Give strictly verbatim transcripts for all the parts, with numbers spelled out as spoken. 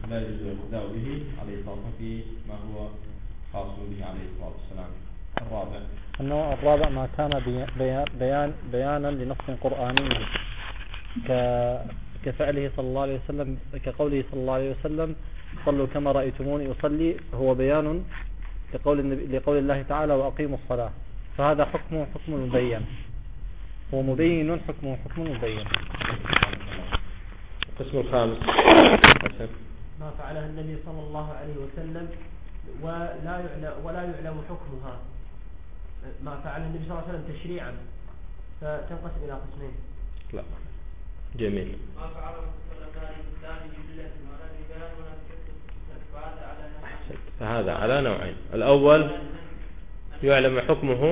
لا يجوز الاقتداء به عليه الصلاة والسلام فيما هو خاص به عليه الصلاة والسلام. الرابع النوع الرابع ما كان بيان بيانا لنص قرآني كفعله صلى الله عليه وسلم، كقوله صلى الله عليه وسلم صلوا كما رأيتموني أصلي، هو بيان لقول النبي لقول الله تعالى وأقيموا الصلاة، فهذا حكم حكم مبين، ومبين حكم حكم مبين. القسم الخامس ما فعله النبي صلى الله عليه وسلم ولا يعلم ولا يعلم حكمها، ما فعله النبي صلى الله عليه وسلم تشريعا فتنقسم إلى قسمين. لا جميل. ما فعله صلى الله عليه وسلم بالله ولا ببيان ولا فهذا على نوعين. فهذا على نوعين. الأول يعلم حكمه،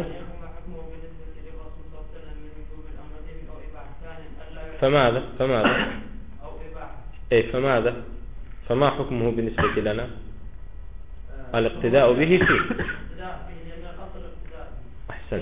فماذا فماذا إيه فماذا فما حكمه بالنسبة لنا؟ الاقتداء به فيه. أحسن.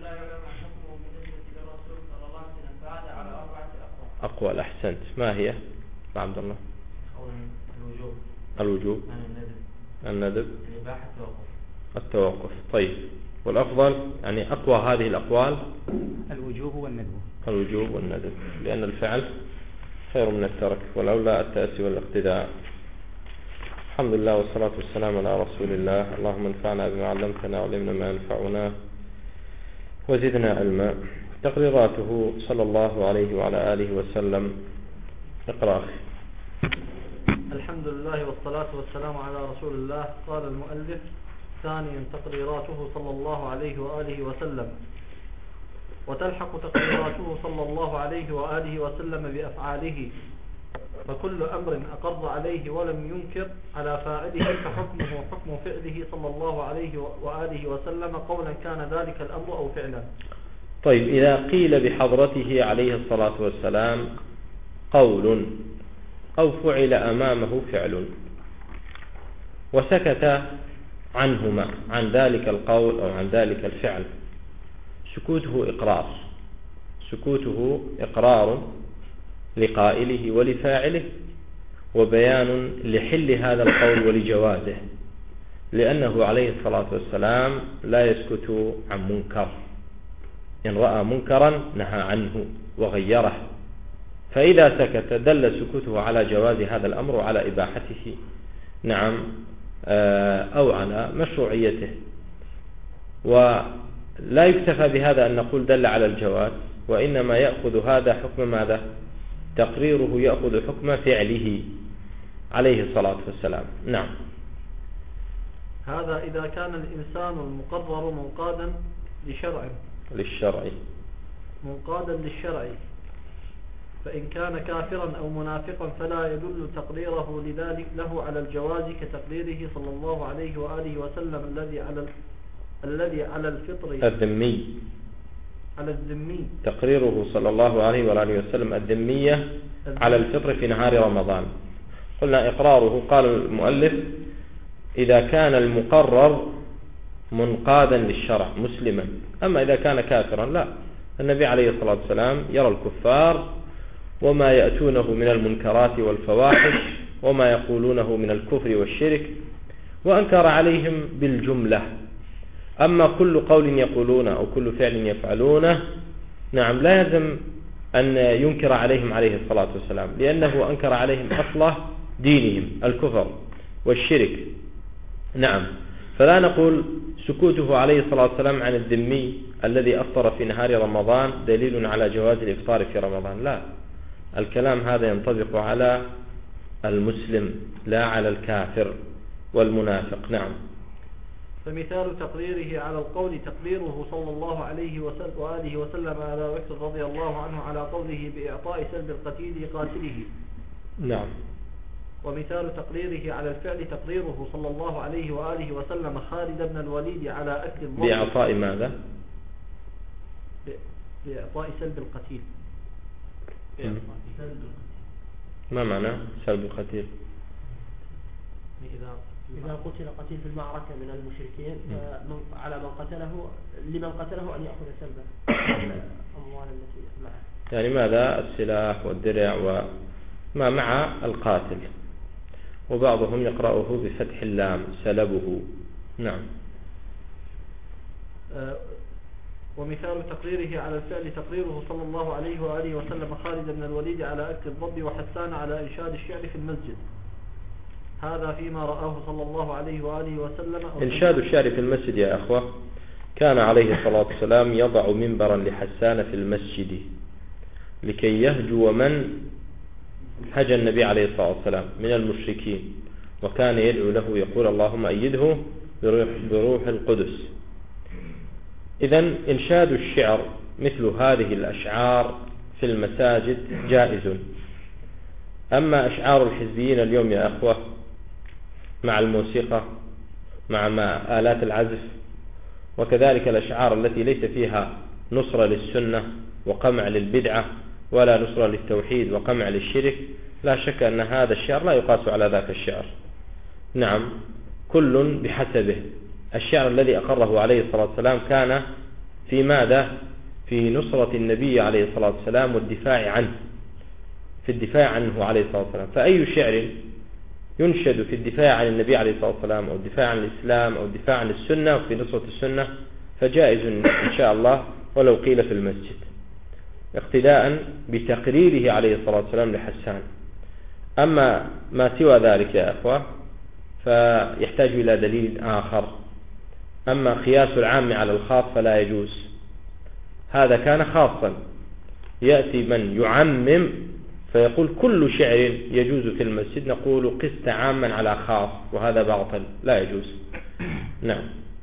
أقوال. أحسنت. ما هي عبد الله؟ الوجوب الوجوب الندب التوقف. طيب، والأفضل يعني أقوى هذه الأقوال الوجوب والندب الوجوب والندب، لأن الفعل خير من الترك، والأولى التأسي والاقتداء. الحمد لله والصلاة والسلام على رسول الله. اللهم انفعنا بما علمتنا وعلمنا ما ينفعنا وزدنا علما. تقريراته صلى الله عليه وعلى آله وسلم. اقرأ أخي. الحمد لله والصلاة والسلام على رسول الله. قال المؤلف: ثانيا تقريراته صلى الله عليه وآله وسلم. وتلحق تقريراته صلى الله عليه وآله وسلم بأفعاله، فكل أمر أقر عليه ولم ينكر على فاعله فحكمه حكم فعله صلى الله عليه وآله وسلم، قولا كان ذلك الأمر أو فعلا. طيب، إذا قيل بحضرته عليه الصلاة والسلام قول أو فعل أمامه فعل وسكت عنهما، عن ذلك القول أو عن ذلك الفعل، سكوته إقرار سكوته إقرار لقائله ولفاعله، وبيان لحل هذا القول ولجوازه، لأنه عليه الصلاة والسلام لا يسكت عن منكر. إن رأى منكرا نهى عنه وغيره، فإذا سكت دل سكوته على جواز هذا الأمر وعلى إباحته، نعم، أو على مشروعيته. ولا يكتفى بهذا أن نقول دل على الجواز، وإنما يأخذ هذا حكم ماذا؟ تقريره يأخذ حكم فعله عليه الصلاة والسلام. نعم. هذا إذا كان الإنسان المقرر منقادا لشرع للشرع منقادا للشرع فإن كان كافرا أو منافقا فلا يدل تقريره لذلك له على الجواز، كتقريره صلى الله عليه وآله وسلم الذي على الذي على الفطر الذمي على الذمي تقريره صلى الله عليه وآله وسلم الذمية على الفطر في نهار رمضان. قلنا إقراره، قال المؤلف: إذا كان المقرر منقادا للشرع مسلما. أما إذا كان كافرا لا، النبي عليه الصلاة والسلام يرى الكفار وما يأتونه من المنكرات والفواحش وما يقولونه من الكفر والشرك، وأنكر عليهم بالجملة. أما كل قول يقولونه أو كل فعل يفعلونه، نعم، لا يلزم أن ينكر عليهم عليه الصلاة والسلام، لأنه أنكر عليهم أصل دينهم الكفر والشرك. نعم، فلا نقول سكوته عليه الصلاة والسلام عن الذمي الذي أفطر في نهار رمضان دليل على جواز الإفطار في رمضان، لا، الكلام هذا ينطبق على المسلم لا على الكافر والمنافق. نعم. فمثال تقريره على القول تقريره صلى الله عليه وآله وسلم على بكر رضي الله عنه على قوله بإعطاء سلب القتيل قاتله. نعم. ومثال تقريره على الفعل تقريره صلى الله عليه وآله وسلم خالد بن الوليد على أكل الضرب. بإعطاء ماذا؟ بإعطاء سلب القتيل. ما معنى سلب القتيل؟ إذا إذا قتل قتيل في المعركة من المشركين، على من قتله لمن قتله أن يأخذ سلبه الأموال التي معه. يعني ماذا؟ السلاح والدرع وما مع القاتل. وبعضهم يقرأه بفتح اللام سلبه. نعم. آه ومثال تقريره على الفعل تقريره صلى الله عليه وآله وسلم خالد بن الوليد على أكل الضب وحسان على إنشاد الشعر في المسجد. هذا فيما رآه صلى الله عليه وآله وسلم. إنشاد الشعر في المسجد يا أخوة كان عليه الصلاة والسلام يضع منبرا لحسان في المسجد لكي يهجو من هجى النبي عليه الصلاة والسلام من المشركين، وكان يدعو له يقول اللهم أيده بروح, بروح القدس. إذن إنشاد الشعر مثل هذه الأشعار في المساجد جائز. أما أشعار الحزبيين اليوم يا أخوة مع الموسيقى مع ما آلات العزف وكذلك الأشعار التي ليس فيها نصرة للسنة وقمع للبدعة ولا نصرة للتوحيد وقمع للشرك، لا شك أن هذا الشعر لا يقاس على ذاك الشعر. نعم، كل بحسبه. الشعر الذي أقره عليه الصلاة والسلام كان في ماذا؟ في نصرة النبي عليه الصلاة والسلام والدفاع عنه، في الدفاع عنه عليه الصلاة والسلام. فأي شعر ينشد في الدفاع عن النبي عليه الصلاة والسلام أو الدفاع عن الإسلام أو الدفاع عن السنة وفي نصرة السنة فجائز إن شاء الله ولو قيل في المسجد، اقتداء بتقريره عليه الصلاة والسلام لحسان. أما ما سوى ذلك يا أخوة فيحتاج إلى دليل آخر. أما قياس العام على الخاص فلا يجوز، هذا كان خاصا. يأتي من يعمم فيقول كل شعر يجوز في المسجد، نقول قست عاما على خاص، وهذا باطل لا يجوز. نعم.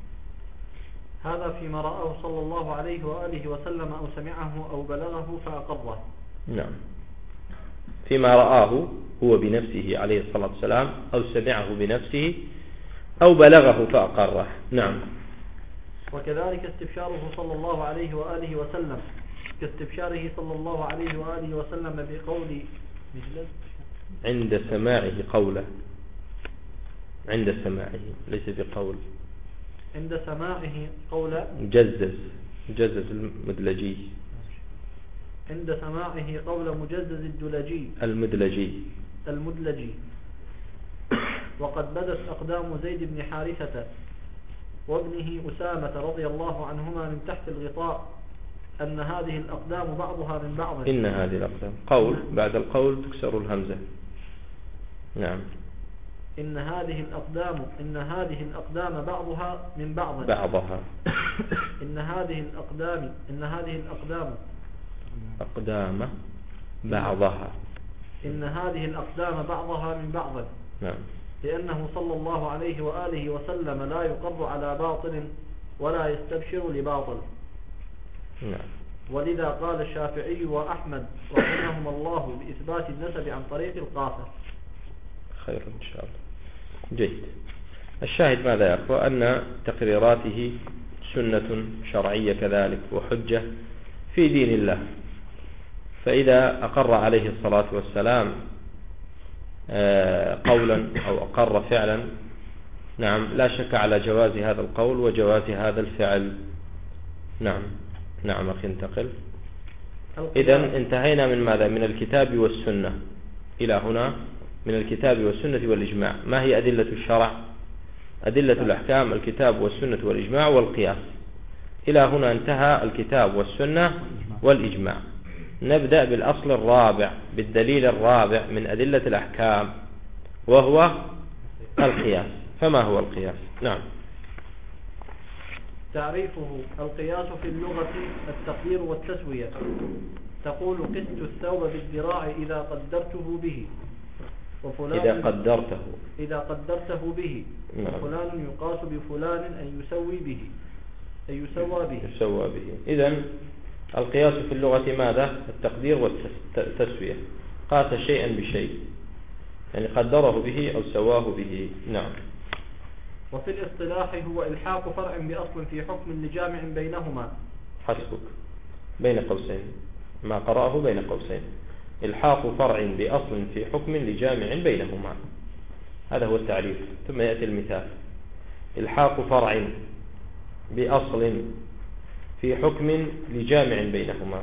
هذا فيما رآه صلى الله عليه وآله وسلم أو سمعه أو بلغه فأقره. نعم، فيما رآه هو بنفسه عليه الصلاة والسلام أو سمعه بنفسه أو بلغه فأقره. نعم. وكذلك استبشاره صلى الله عليه وآله وسلم كاستبشاره صلى الله عليه وآله وسلم بقول مجلس عند سماعه قوله، عند سماعه ليس بقول، عند سماعه قول مجزز مجزز المدلجي، عند سماعه قول مجزز الدلجي المدلجي المدلجي وقد بدت أقدام زيد بن حارثة وابنه أسامة رضي الله عنهما من تحت الغطاء أن هذه الأقدام بعضها من بعض. إن هذه الأقدام قول بعد القول تكسر الهمزة. نعم. إن هذه الأقدام إن هذه الأقدام بعضها من بعض بعضها إن هذه الأقدام إن هذه الأقدام أقدام بعضها إن هذه الأقدام بعضها من بعض. نعم. لأنه صلى الله عليه وآله وسلم لا يقر على باطل ولا يستبشر لباطل. نعم. ولذا قال الشافعي وأحمد رحمهم الله بإثبات النسب عن طريق القافة. خير إن شاء الله. جيد. الشاهد ماذا يا أخوة؟ أن تقريراته سنة شرعية كذلك وحجة في دين الله. فإذا أقر عليه الصلاة والسلام قولا أو أقر فعلا، نعم، لا شك على جواز هذا القول وجواز هذا الفعل. نعم. نعم أخي انتقل. إذن انتهينا من ماذا؟ من الكتاب والسنة إلى هنا، من الكتاب والسنة والإجماع. ما هي أدلة الشرع؟ أدلة الأحكام الكتاب والسنة والإجماع والقياس. إلى هنا انتهى الكتاب والسنة والإجماع. نبدأ بالأصل الرابع، بالدليل الرابع من أدلة الأحكام، وهو القياس. فما هو القياس؟ نعم. تعريفه: القياس في اللغة التقدير والتسوية. تقول قست الثوب بالذراع إذا قدرته به، وفلان إذا قدرته إذا قدرته به، نعم. وفلان يقاس بفلان أن يسوي به أن يسوى به يسوى به. إذن القياس في اللغة ماذا؟ التقدير والتسوية. قاس شيئا بشيء، يعني قدره به أو سواه به. نعم. وفي الاصطلاح هو إلحاق فرع بأصل في حكم لجامع بينهما. حسبك، بين قوسين، ما قرأه بين قوسين. إلحاق فرع بأصل في حكم لجامع بينهما، هذا هو التعريف. ثم يأتي المثال: إلحاق فرع بأصل في حكم لجامع بينهما.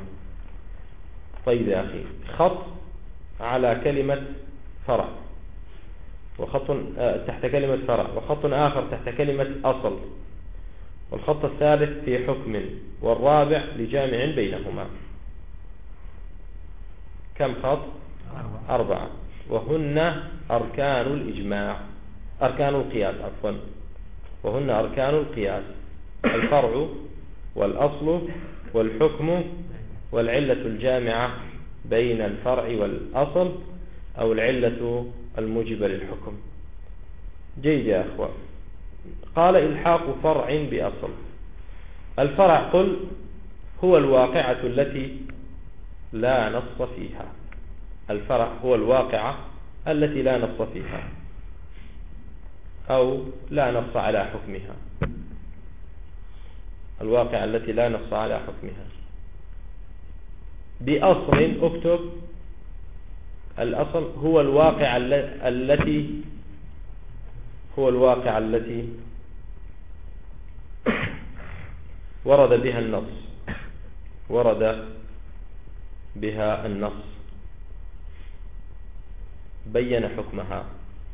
طيب يا أخي، خط على كلمة فرع، وخط تحت كلمة فرع، وخط آخر تحت كلمة أصل، والخط الثالث في حكم، والرابع لجامع بينهما. كم خط؟ أربعة. وهن أركان الإجماع، أركان القياس عفوا، وهن أركان القياس: الفرع والأصل والحكم والعلة الجامعة بين الفرع والأصل، أو العلة الموجبة للحكم. جيد يا أخوة. قال: إلحاق فرع بأصل. الفرع قل هو الواقعة التي لا نص فيها. الفرع هو الواقعة التي لا نص فيها، أو لا نص على حكمها. الواقعة التي لا نص على حكمها. بأصل اكتب: الأصل هو الواقع التي هو الواقع التي ورد بها النص ورد بها النص بين حكمها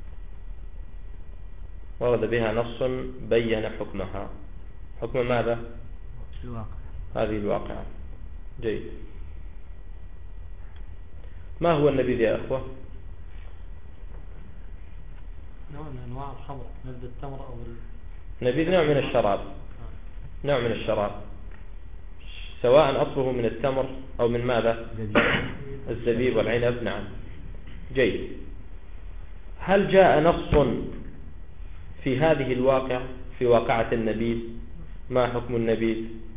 ورد بها نص بين حكمها. حكم ماذا؟ الواقع. هذه الواقعة. جيد. ما هو النبيذ يا أخوة؟ نوع من أنواع الخمر، نبذ التمر أو نبيذ نوع من الشراب، نوع من الشراب، سواء أصله من التمر أو من ماذا؟ الزبيب والعنب. نعم. جيد. هل جاء نص في هذه الواقع، في واقعة النبيذ؟ ما حكم النبيذ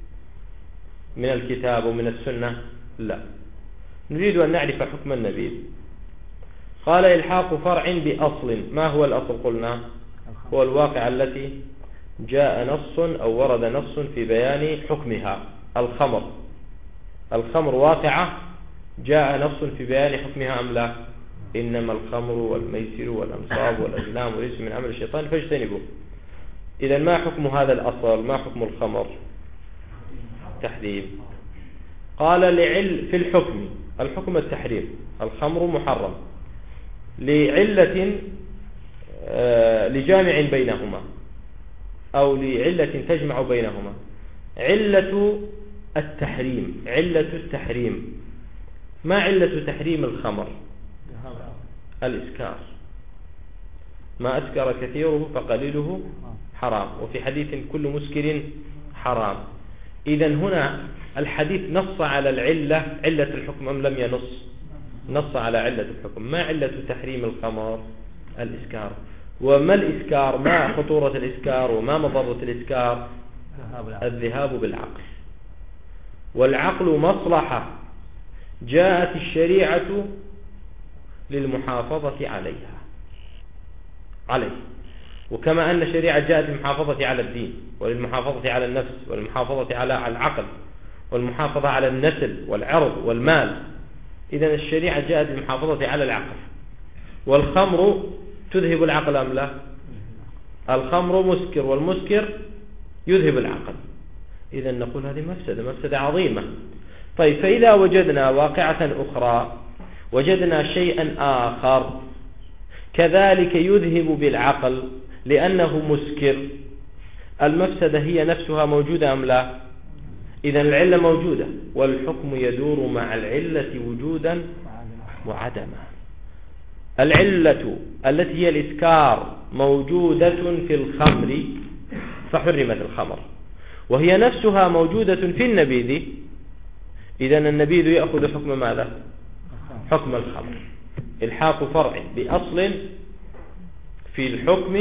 من الكتاب ومن السنة؟ لا. نريد أن نعرف حكم النبيذ. قال: إلحاق فرع بأصل. ما هو الأصل؟ قلنا هو الواقع التي جاء نص أو ورد نص في بيان حكمها. الخمر الخمر واقعة جاء نص في بيان حكمها أم لا؟ إنما الخمر والميسر والأنصاب والأزلام رجس من عمل الشيطان فاجتنبوه. إذا ما حكم هذا الأصل؟ ما حكم الخمر؟ تحريم. قال: لعل في الحكم، الحكم التحريم، الخمر محرم لعلة آه لجامع بينهما، أو لعلة تجمع بينهما. علة التحريم، علة التحريم. ما علة تحريم الخمر؟ الإسكار. ما أسكر كثيره فقليله حرام، وفي حديث كل مسكر حرام. إذن هنا الحديث نص على العلة، علة الحكم، أم لم ينص؟ نص على علة الحكم. ما علة تحريم الخمر؟ الإسكار. وما الإسكار؟ ما خطورة الإسكار وما مضرة الإسكار؟ الذهاب بالعقل، والعقل مصلحة جاءت الشريعة للمحافظة عليها عليه وكما أن الشريعة جاءت للمحافظة على الدين، وللمحافظة على النفس، وللمحافظة على العقل، والمحافظة على النسل والعرض والمال. إذن الشريعة جاءت للمحافظة على العقل. والخمر تذهب العقل أم لا؟ الخمر مسكر، والمسكر يذهب العقل. إذن نقول هذه مفسدة، مفسدة عظيمة. طيب، فإذا وجدنا واقعة أخرى، وجدنا شيئا آخر كذلك يذهب بالعقل لأنه مسكر، المفسدة هي نفسها موجودة أم لا؟ إذن العلة موجودة، والحكم يدور مع العلة وجودا وعدما. العلة التي هي الإسكار موجودة في الخمر فحرمت الخمر، وهي نفسها موجودة في النبيذ. إذن النبيذ يأخذ حكم ماذا؟ حكم الخمر. إلحاق فرع بأصل في الحكم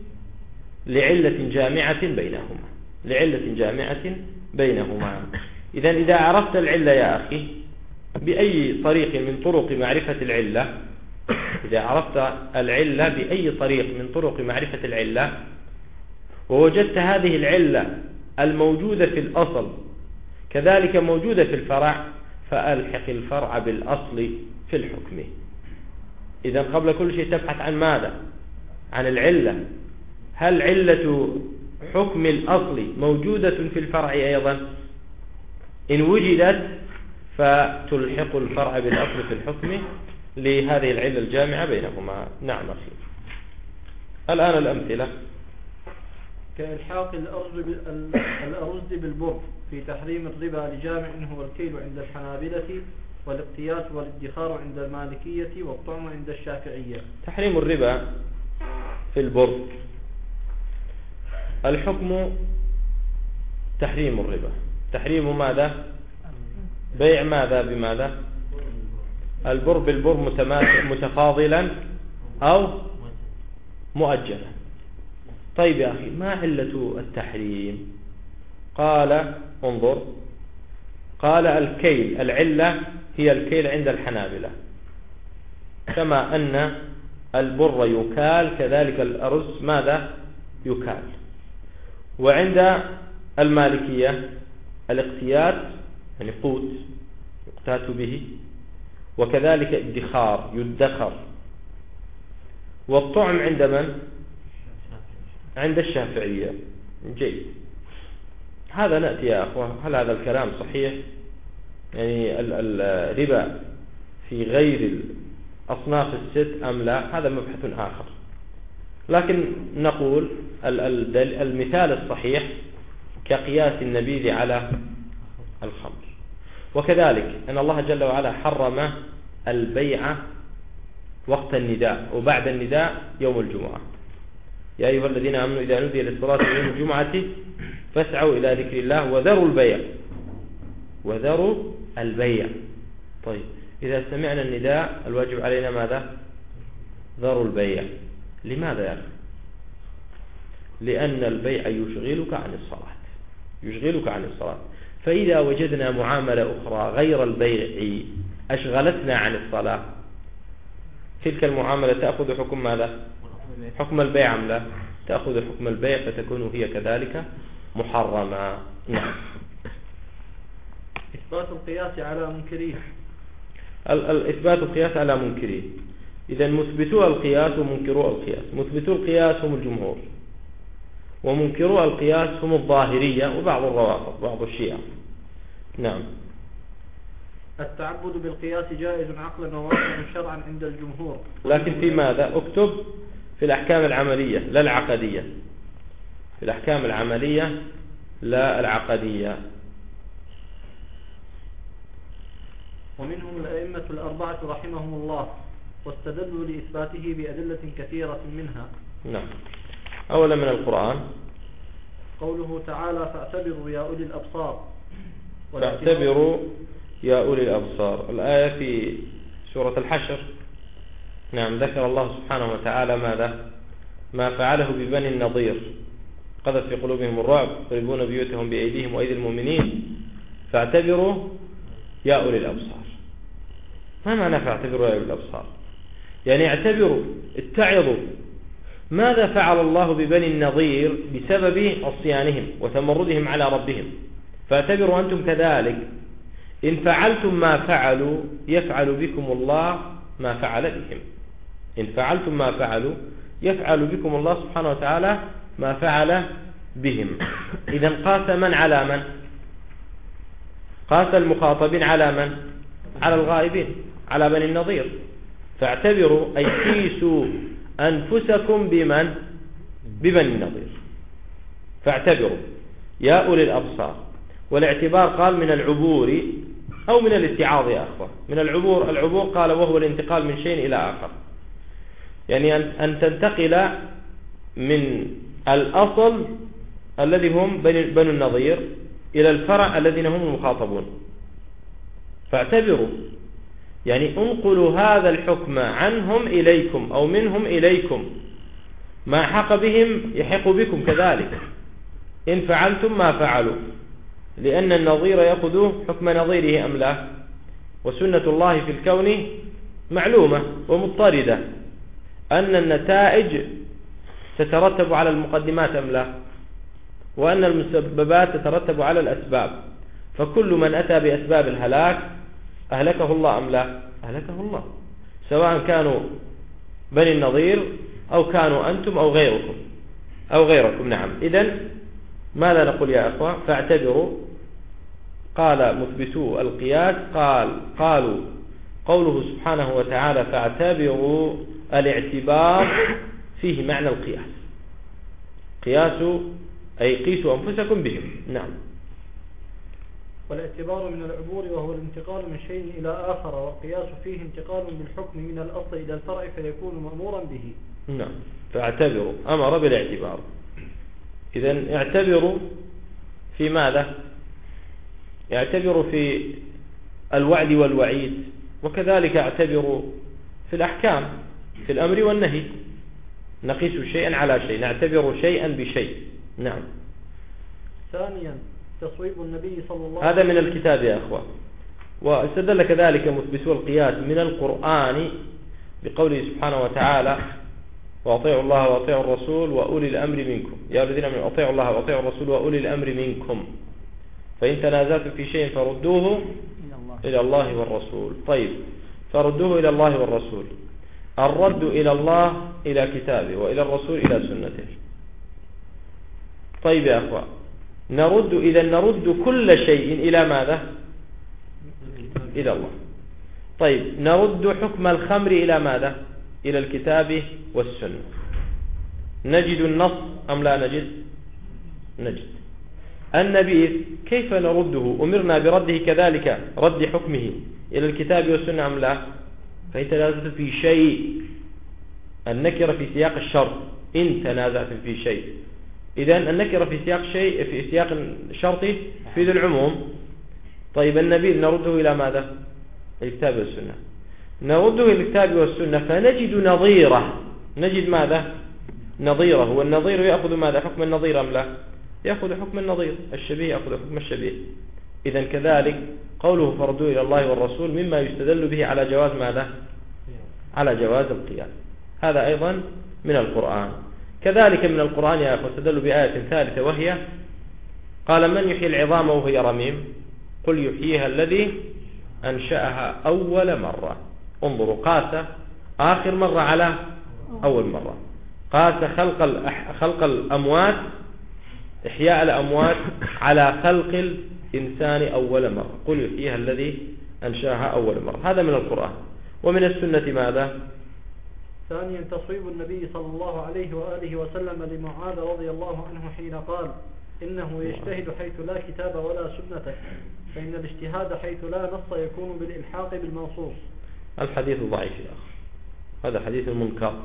لعلة جامعة بينهما، لعلة جامعة بينهما. إذن إذا عرفت العلة يا أخي بأي طريق من طرق معرفة العلة، إذا عرفت العلة بأي طريق من طرق معرفة العلة، ووجدت هذه العلة الموجودة في الأصل كذلك موجودة في الفرع، فألحق الفرع بالأصل في الحكم. إذا قبل كل شيء تبحث عن ماذا؟ عن العلة. هل علة حكم الأصل موجودة في الفرع أيضا؟ إن وجدت فتلحق الفرع بالأصل في الحكم لهذه العلة الجامعة بينهما. نعم أخي. الآن الأمثلة: كإلحاق الأرز الأرز بالبر في تحريم الربا لجامع هو الكيل عند الحنابلة، والاقتياس والادخار عند المالكية، والطعم عند الشافعية. تحريم الربا في البر، الحكم تحريم الربا. تحريم ماذا؟ بيع ماذا بماذا؟ البر بالبر متفاضلا أو مؤجلا. طيب يا أخي، ما علة التحريم؟ قال انظر، قال الكيل، العلة هي الكيل عند الحنابلة، كما أن البر يكال كذلك الأرز ماذا؟ يكال. وعند المالكية الاقتيات، يعني قوت يقتات به، وكذلك ادخار يدخر. والطعم عند من؟ عند الشافعية. جيد، هذا نأتي يا أخوة، هل هذا الكلام صحيح؟ يعني الربا في غير الأصناف الست أم لا؟ هذا مبحث آخر، لكن نقول المثال الصحيح كقياس النبيذ على الخمر. وكذلك أن الله جل وعلا حرم البيع وقت النداء وبعد النداء يوم الجمعة: يا أيها الذين آمنوا إذا نودي للصلاة يوم الجمعة فاسعوا إلى ذكر الله وذروا البيع، وذروا البيع. طيب، إذا سمعنا النداء الواجب علينا ماذا؟ ذروا البيع. لماذا يا أخي؟ لأن البيع يشغلك عن الصلاة، يشغلك عن الصلاة. فإذا وجدنا معاملة أخرى غير البيع أشغلتنا عن الصلاة، تلك المعاملة تأخذ حكم ماذا؟ حكم البيع أم لا؟ تأخذ حكم البيع، فتكون هي كذلك محرمة. نعم. إثبات القياس على منكريه. الإثبات القياس على منكريه. إذا مثبتوا القياس ومنكروا القياس. مثبتوا القياس هم الجمهور، ومنكروا القياس هم الظاهرية وبعض الروافض بعض الشيعة. نعم. التعبد بالقياس جائز عقلا وواقعا شرعا عند الجمهور، لكن في ماذا؟ اكتب في الأحكام العملية لا العقدية، في الأحكام العملية لا العقدية. ومنهم الأئمة الأربعة رحمهم الله، واستدلوا لإثباته بأدلة كثيرة منها. نعم. أولا من القرآن قوله تعالى: فاعتبروا يا أولي الأبصار. فاعتبروا يا أولي الأبصار، الآية في سورة الحشر. نعم، ذكر الله سبحانه وتعالى ماذا؟ ما فعله ببني النضير، قذف في قلوبهم الرعب يخربون بيوتهم بأيديهم وأيدي المؤمنين فاعتبروا يا أولي الأبصار. ما معنى فاعتبروا يا أولي الأبصار؟ يعني اعتبروا، اتعظوا، ماذا فعل الله ببني النضير بسبب عصيانهم وتمردهم على ربهم، فاعتبروا أنتم كذلك. إن فعلتم ما فعلوا يفعل بكم الله ما فعل بهم، إن فعلتم ما فعلوا يفعل بكم الله سبحانه وتعالى ما فعل بهم. إذا قاس من على من؟ قاس المخاطبين على من؟ على الغائبين، على بني النضير. فاعتبروا أي قيسوا أنفسكم بمن؟ ببني النضير. فاعتبروا يا أولي الأبصار. والاعتبار قال من العبور أو من الاتعاظ يا أخوة. من العبور، العبور قال وهو الانتقال من شيء إلى آخر، يعني أن تنتقل من الأصل الذي هم بنو النضير إلى الفرع الذين هم المخاطبون. فاعتبروا يعني انقلوا هذا الحكم عنهم إليكم أو منهم إليكم، ما حق بهم يحق بكم كذلك إن فعلتم ما فعلوا، لأن النظير يأخذ حكم نظيره أم لا؟ وسنة الله في الكون معلومة ومضطردة، أن النتائج تترتب على المقدمات أم لا؟ وأن المسببات تترتب على الأسباب، فكل من أتى بأسباب الهلاك أهلكه الله أم لا؟ أهلكه الله، سواء كانوا بني النضير أو كانوا أنتم أو غيركم أو غيركم. نعم. إذن ماذا نقول يا أخوة؟ فاعتبروا. قال مثبتوا القياس قال قالوا قوله سبحانه وتعالى فاعتبروا، الاعتبار فيه معنى القياس. قياس أي قيسوا أنفسكم بهم. نعم. والاعتبار من العبور وهو الانتقال من شيء إلى آخر، والقياس فيه انتقال بالحكم من الأصل إلى الفرع فيكون مأمورا به. نعم. فاعتبروا، أمر بالاعتبار. إذن اعتبروا في ماذا؟ اعتبروا في الوعد والوعيد، وكذلك اعتبروا في الأحكام، في الأمر والنهي. نقيس شيئا على شيء، نعتبر شيئا بشيء. نعم. ثانيا تصويب النبي صلى الله عليه وسلم. هذا من الكتاب يا أخوة. واستدل كذلك مثبتو القياس من القرآن بقوله سبحانه وتعالى: وأطيعوا الله وأطيعوا الرسول وأولي الأمر منكم، يا الذين آمنوا أطيعوا الله وأطيعوا الرسول وأولي الأمر منكم، فإن تنازعتم في شيء فردوه إلى الله والرسول. طيب، فردوه إلى الله والرسول. الرد إلى الله إلى كتابه، وإلى الرسول إلى سنته. طيب يا أخوة، نرد إذا نرد كل شيء إلى ماذا؟ إلى الله. طيب، نرد حكم الخمر إلى ماذا؟ إلى الكتاب والسنة. نجد النص أم لا نجد؟ نجد. النبيذ كيف نرده؟ أمرنا برده كذلك، رد حكمه إلى الكتاب والسنة أم لا؟ فإن تنازعتم في شيء، النكرة في سياق الشرط، إن تنازعتم في شيء. إذن النكرة في سياق شيء، في سياق شرطي في العموم. طيب، النبيذ نرده إلى ماذا؟ الكتاب والسنة. نرده إلى الكتاب والسنة فنجد نظيره. نجد ماذا؟ نظيره. والنظير يأخذ ماذا؟ حكم النظير أم لا؟ يأخذ حكم النظير. الشبيه يأخذ حكم الشبيه. إذن كذلك قوله فردوا إلى الله والرسول مما يستدل به على جواز ماذا؟ على جواز القياس. هذا أيضا من القرآن. كذلك من القرآن يا أخوة استدلوا بآية ثالثة، وهي قال: من يحيي العظام وهي رميم؟ قل يحييها الذي أنشأها أول مرة. انظروا، قاس آخر مرة على أول مرة. قاس خلق خلق الأموات، إحياء الأموات، على خلق الإنسان أول مرة. قل يحييها الذي أنشأها أول مرة. هذا من القرآن. ومن السنة ماذا؟ ثانيا تصويب النبي صلى الله عليه وآله وسلم لمعاذ رضي الله عنه حين قال: إنه يجتهد حيث لا كتاب ولا سنة، فإن الاجتهاد حيث لا نص يكون بالإلحاق بالمنصوص. الحديث ضعيف يا أخي، هذا حديث منكر.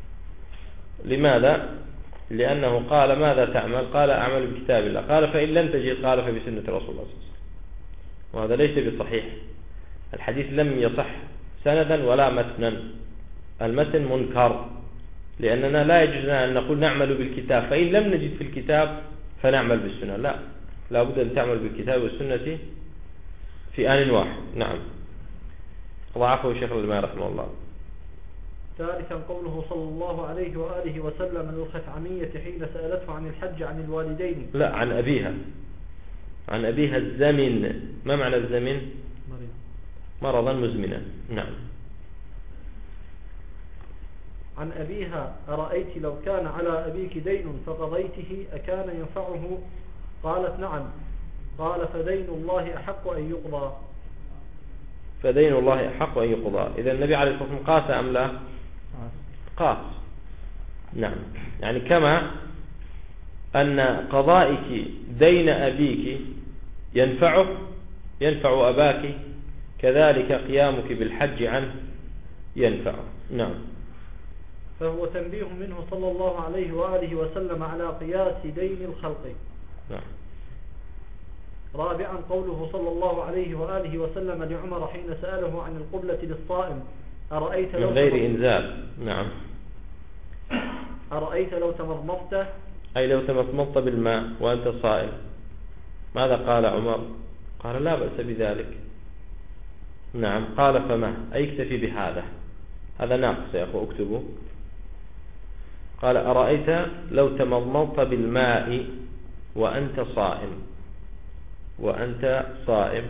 لماذا؟ لأنه قال: ماذا تعمل؟ قال: أعمل بكتاب الله. قال: فإن لم تجد، قال: فبسنة رسول الله صلى الله عليه وسلم. وهذا ليس بصحيح. الحديث لم يصح سندا ولا متنا، المتن منكر، لأننا لا يجوز أن نقول نعمل بالكتاب فإن لم نجد في الكتاب فنعمل بالسنة. لا، لا بد أن تعمل بالكتاب والسنة في آن واحد. نعم. ضعفه شيخ الألباني رحمه الله. ثالثا قوله صلى الله عليه وآله وسلم للخثعمية حين سألته عن الحج عن الوالدين. لا، عن أبيها، عن أبيها الزمن. ما معنى الزمن؟ مرضا مزمنا. نعم. عن أبيها: أرأيت لو كان على أبيك دين فقضيته أكان ينفعه؟ قالت: نعم. قال: فدين الله أحق أن يقضى. فدين الله أحق أن يقضى. إذا النبي عليه الصلاة والسلام قاس أم لا؟ قاس. نعم. يعني كما أن قضائك دين أبيك ينفعه، ينفع أباك، كذلك قيامك بالحج عنه ينفعه. نعم. فهو تنبيه منه صلى الله عليه وآله وسلم على قياس دين الخلق. نعم. رابعا قوله صلى الله عليه وآله وسلم لعمر حين سأله عن القبلة للصائم: أرأيت لو من غير إنزال. نعم. أرأيت لو تمضمضت، أي لو تمضمضت بالماء وأنت صائم، ماذا قال عمر؟ قال: لا بأس بذلك. نعم. قال: فما؟ أي اكتفي بهذا. هذا ناقص يا أخو، اكتبوا. قال: أرأيت لو تمضمضت بالماء وأنت صائم، وأنت صائم.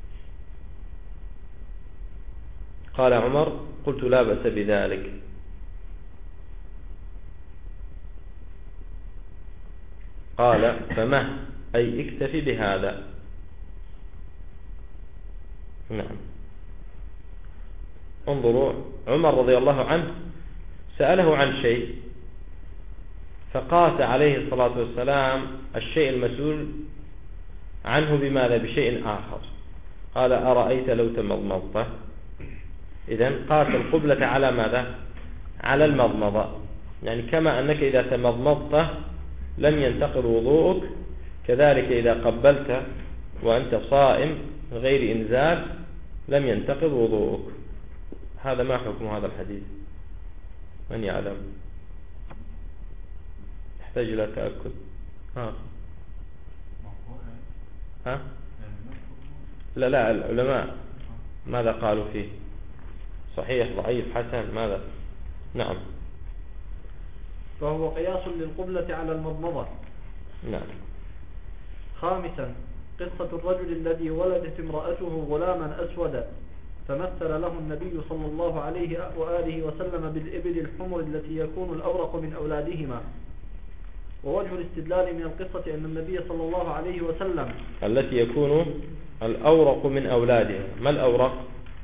قال عمر: قلت: لا بأس بذلك. قال: فما؟ أي اكتفي بهذا. نعم. انظروا، عمر رضي الله عنه سأله عن شيء فقاس عليه الصلاة والسلام الشيء المسؤول عنه بماذا؟ بشيء آخر. قال أرأيت لو تمضمضت. إذن قاس القبلة على ماذا؟ على المضمضة. يعني كما أنك إذا تمضمضت لم ينتقل وضوءك، كذلك إذا قبلت وأنت صائم غير إنزال لم ينتقل وضوءك. هذا ما حكم هذا الحديث؟ من يعلم؟ يحتاج إلى تأكد. ها ها لا لا العلماء ماذا قالوا فيه؟ صحيح، ضعيف، حسن، ماذا؟ نعم. فهو قياس للقبلة على المضمضة. نعم. خامسا قصة الرجل الذي ولدت امرأته غلاما أسودا فمثل له النبي صلى الله عليه وآله وسلم بالإبل الحمر التي يكون الأورق من أولادهما. ووجه الاستدلال من القصة أن النبي صلى الله عليه وسلم التي يكون الأورق من أولادها. ما الأورق؟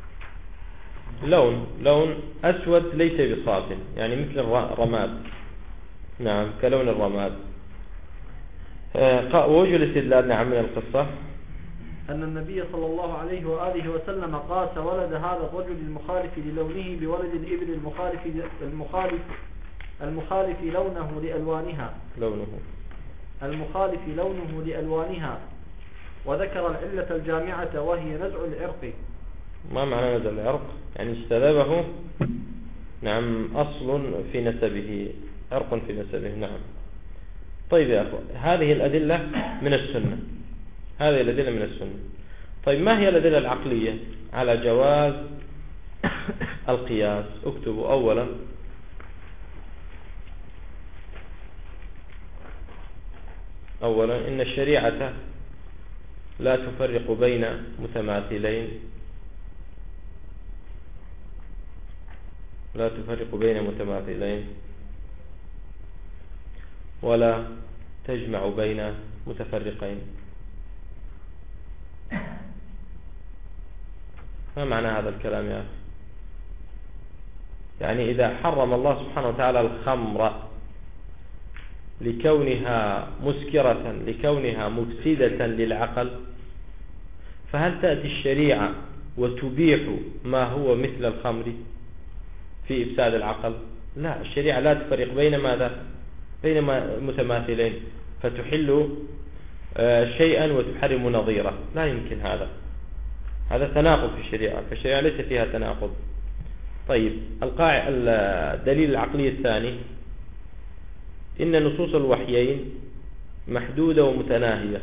لون لون أسود ليس بصاف، يعني مثل الرماد. نعم، كلون الرماد. ووجه الاستدلال نعم من القصة أن النبي صلى الله عليه وآله وسلم قاس ولد هذا الرجل المخالف للونه بولد الإبل المخالف المخالف المخالف لونه لألوانها لونه المخالف لونه لألوانها وذكر العلة الجامعة وهي نزع العرق. ما معنى نزع العرق؟ يعني استذبه. نعم، أصل في نسبه، عرق في نسبه. نعم. طيب يا أخوة، هذه الأدلة من السنة هذه الأدلة من السنة. طيب ما هي الأدلة العقلية على جواز القياس؟ اكتبوا أولا أولا إن الشريعة لا تفرق بين متماثلين لا تفرق بين متماثلين ولا تجمع بين متفرقين. ما معنى هذا الكلام يا أخي؟ يعني إذا حرم الله سبحانه وتعالى الخمر لكونها مسكرة، لكونها مفسدة للعقل، فهل تأتي الشريعة وتبيح ما هو مثل الخمر في إفساد العقل؟ لا، الشريعة لا تفرق بين ماذا؟ بين متماثلين، فتحل شيئا وتحرم نظيره. لا يمكن هذا هذا تناقض في الشريعة، فالشريعة ليس فيها تناقض. طيب القاعدة الدليل العقلي الثاني إن نصوص الوحيين محدودة ومتناهية،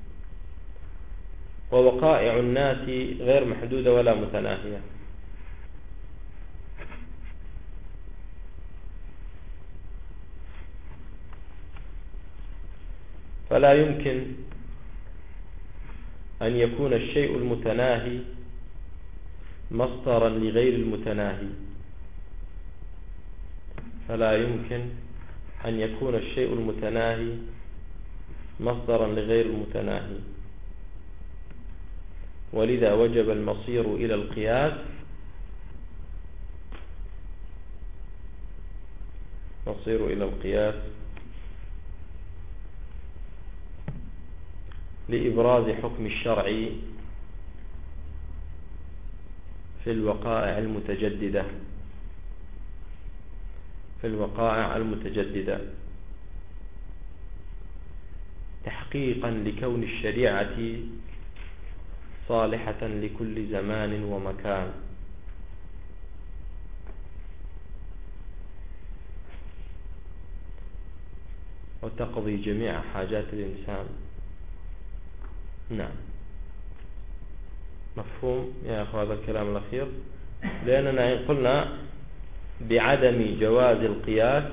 ووقائع الناس غير محدودة ولا متناهية. فلا يمكن أن يكون الشيء المتناهي مصدرا لغير المتناهي فلا يمكن أن يكون الشيء المتناهي مصدرا لغير المتناهي ولذا وجب المصير إلى القياس مصير إلى القياس لإبراز حكم الشرع في الوقائع المتجددة في الوقائع المتجددة تحقيقا لكون الشريعة صالحة لكل زمان ومكان، وتقضي جميع حاجات الإنسان. نعم، مفهوم يا أخوة هذا الكلام الأخير؟ لأننا إن قلنا بعدم جواز القياس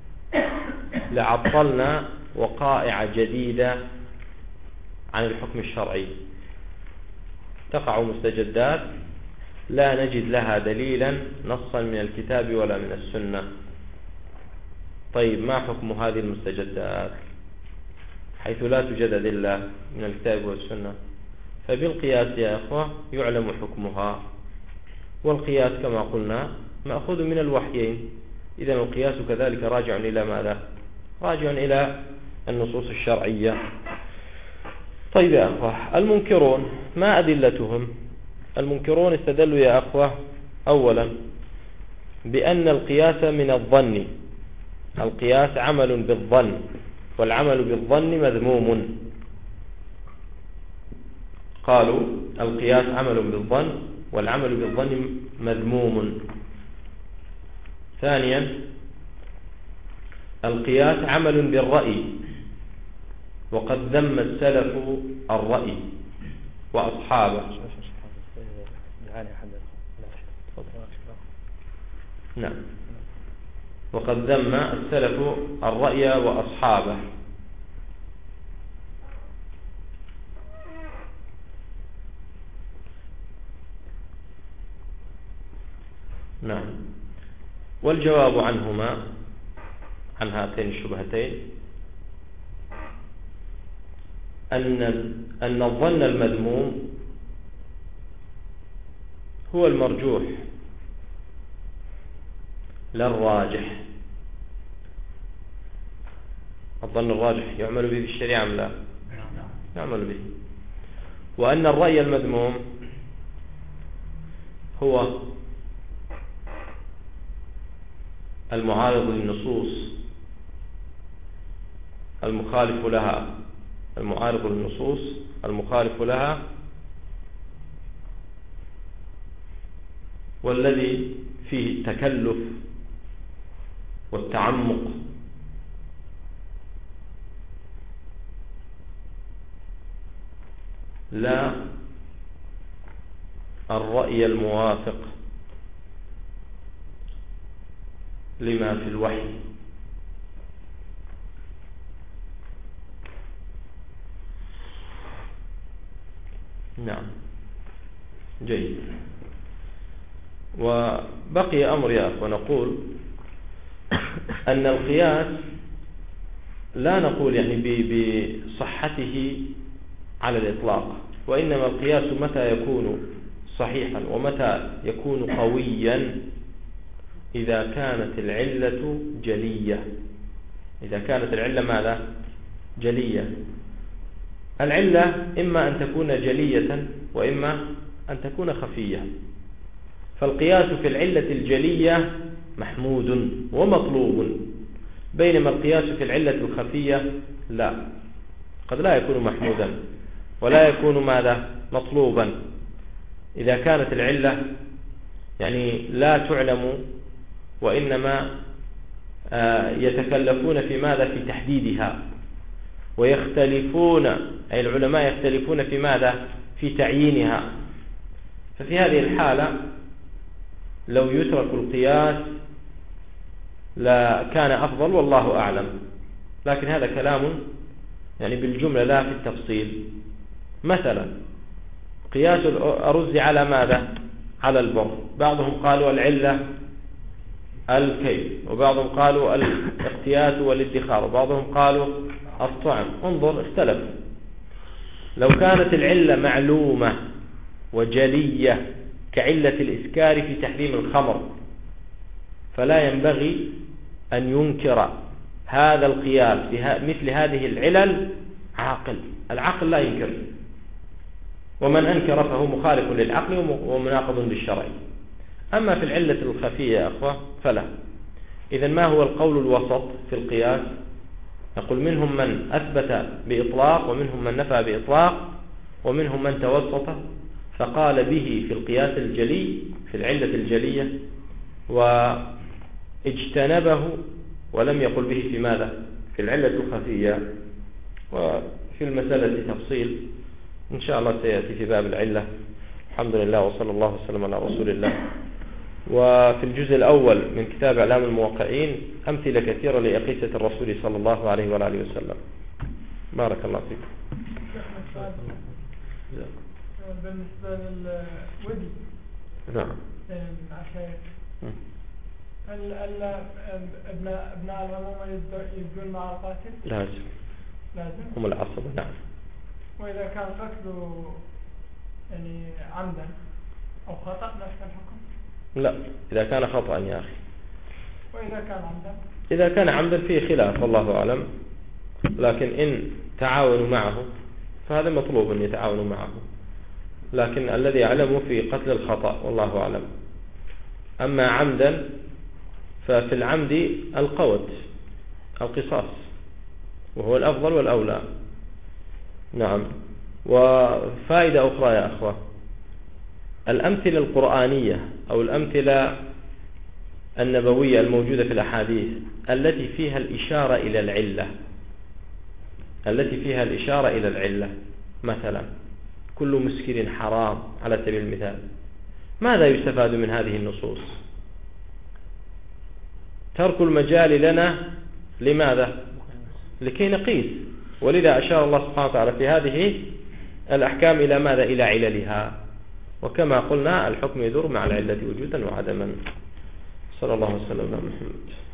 لعطلنا وقائع جديدة عن الحكم الشرعي، تقع مستجدات لا نجد لها دليلا نصا من الكتاب ولا من السنة. طيب ما حكم هذه المستجدات حيث لا توجد أدلة من الكتاب والسنة؟ فبالقياس يا أخوة يعلم حكمها، والقياس كما قلنا مأخوذ من الوحيين، إذن القياس كذلك راجع إلى ماذا؟ راجع إلى النصوص الشرعية. طيب يا أخوة، المنكرون ما أدلتهم؟ المنكرون استدلوا يا أخوة أولا بأن القياس من الظن، القياس عمل بالظن، والعمل بالظن مذموم. قالوا القياس عمل بالظن والعمل بالظن مذموم. ثانيا القياس عمل بالرأي، وقد ذم السلف الرأي وأصحابه. نعم، وقد ذم السلف الرأي وأصحابه. نعم، والجواب عنهما، عن هاتين الشبهتين، أن أن الظن المذموم هو المرجوح لا الراجح. الظن الراجح يعمل به في الشريعة أم لا؟ يعمل به. وأن الرأي المذموم هو المعارض للنصوص، المخالف لها، المعارض للنصوص المخالف لها، والذي فيه التكلف والتعمق لا الرأي الموافق لما في الوحي. نعم، جيد. وبقي أمر يا أخوة، نقول أن القياس لا نقول يعني بصحته على الإطلاق، وإنما القياس متى يكون صحيحا ومتى يكون قويا إذا كانت العلة جلية. إذا كانت العلة ماذا؟ جلية. العلة إما أن تكون جلية وإما أن تكون خفية. فالقياس في العلة الجلية محمود ومطلوب، بينما القياس في العلة الخفية لا، قد لا يكون محمودا ولا يكون ماذا؟ مطلوبا. إذا كانت العلة يعني لا تعلم، وإنما يتكلفون في ماذا؟ في تحديدها، ويختلفون، أي العلماء يختلفون في ماذا؟ في تعيينها. ففي هذه الحالة لو يترك القياس لكان أفضل، والله أعلم. لكن هذا كلام يعني بالجملة لا في التفصيل. مثلا قياس الأرز على ماذا؟ على البر. بعضهم قالوا العلة الكيل، وبعضهم قالوا الاختيات والادخار، وبعضهم قالوا الطعم. انظر، اختلف. لو كانت العلة معلومة وجلية كعلة الإسكار في تحريم الخمر، فلا ينبغي أن ينكر هذا القياس في مثل هذه العلل عاقل. العقل لا ينكر، ومن أنكر فهو مخالف للعقل ومناقض للشرع. أما في العلة الخفية يا أخوة فلا. إذن ما هو القول الوسط في القياس؟ نقول منهم من أثبت بإطلاق، ومنهم من نفى بإطلاق، ومنهم من توسط فقال به في القياس الجلي، في العلة الجلية، واجتنبه ولم يقل به في ماذا؟ في العلة الخفية. وفي المسألة تفصيل إن شاء الله سيأتي في باب العلة. الحمد لله، وصلى الله وسلم على رسول الله. وفي الجزء الأول من كتاب إعلام الموقعين أمثلة كثيرة لأقيسة الرسول صلى الله عليه وآله وسلم. بارك الله فيك. بالنسبة للودي، نعم، العشائر، هل ابناء ابناء العمومة يبدون مع القاتل؟ لازم لازم هم العصبة. نعم. وإذا كان قتله يعني عمدا أو خطأ نفس الحكم؟ لا، إذا كان خطأ يا أخي. وإذا كان عمدا؟ إذا كان عمدا فيه خلاف والله أعلم، لكن إن تعاونوا معه فهذا مطلوب أن يتعاونوا معه، لكن الذي يعلمه في قتل الخطأ والله أعلم. أما عمدا ففي العمد القوت القصاص وهو الأفضل والأولى. نعم. وفائدة أخرى يا أخوة، الأمثلة القرآنية أو الأمثلة النبوية الموجودة في الأحاديث التي فيها الإشارة إلى العلة التي فيها الإشارة إلى العلة مثلا كل مسكر حرام على سبيل المثال، ماذا يستفاد من هذه النصوص؟ ترك المجال لنا لماذا؟ لكي نقيس، ولذا أشار الله سبحانه وتعالى في هذه الأحكام إلى ماذا؟ إلى عللها، وكما قلنا الحكم يدور مع العلة وجودا وعدما. صلى الله وسلم على محمد.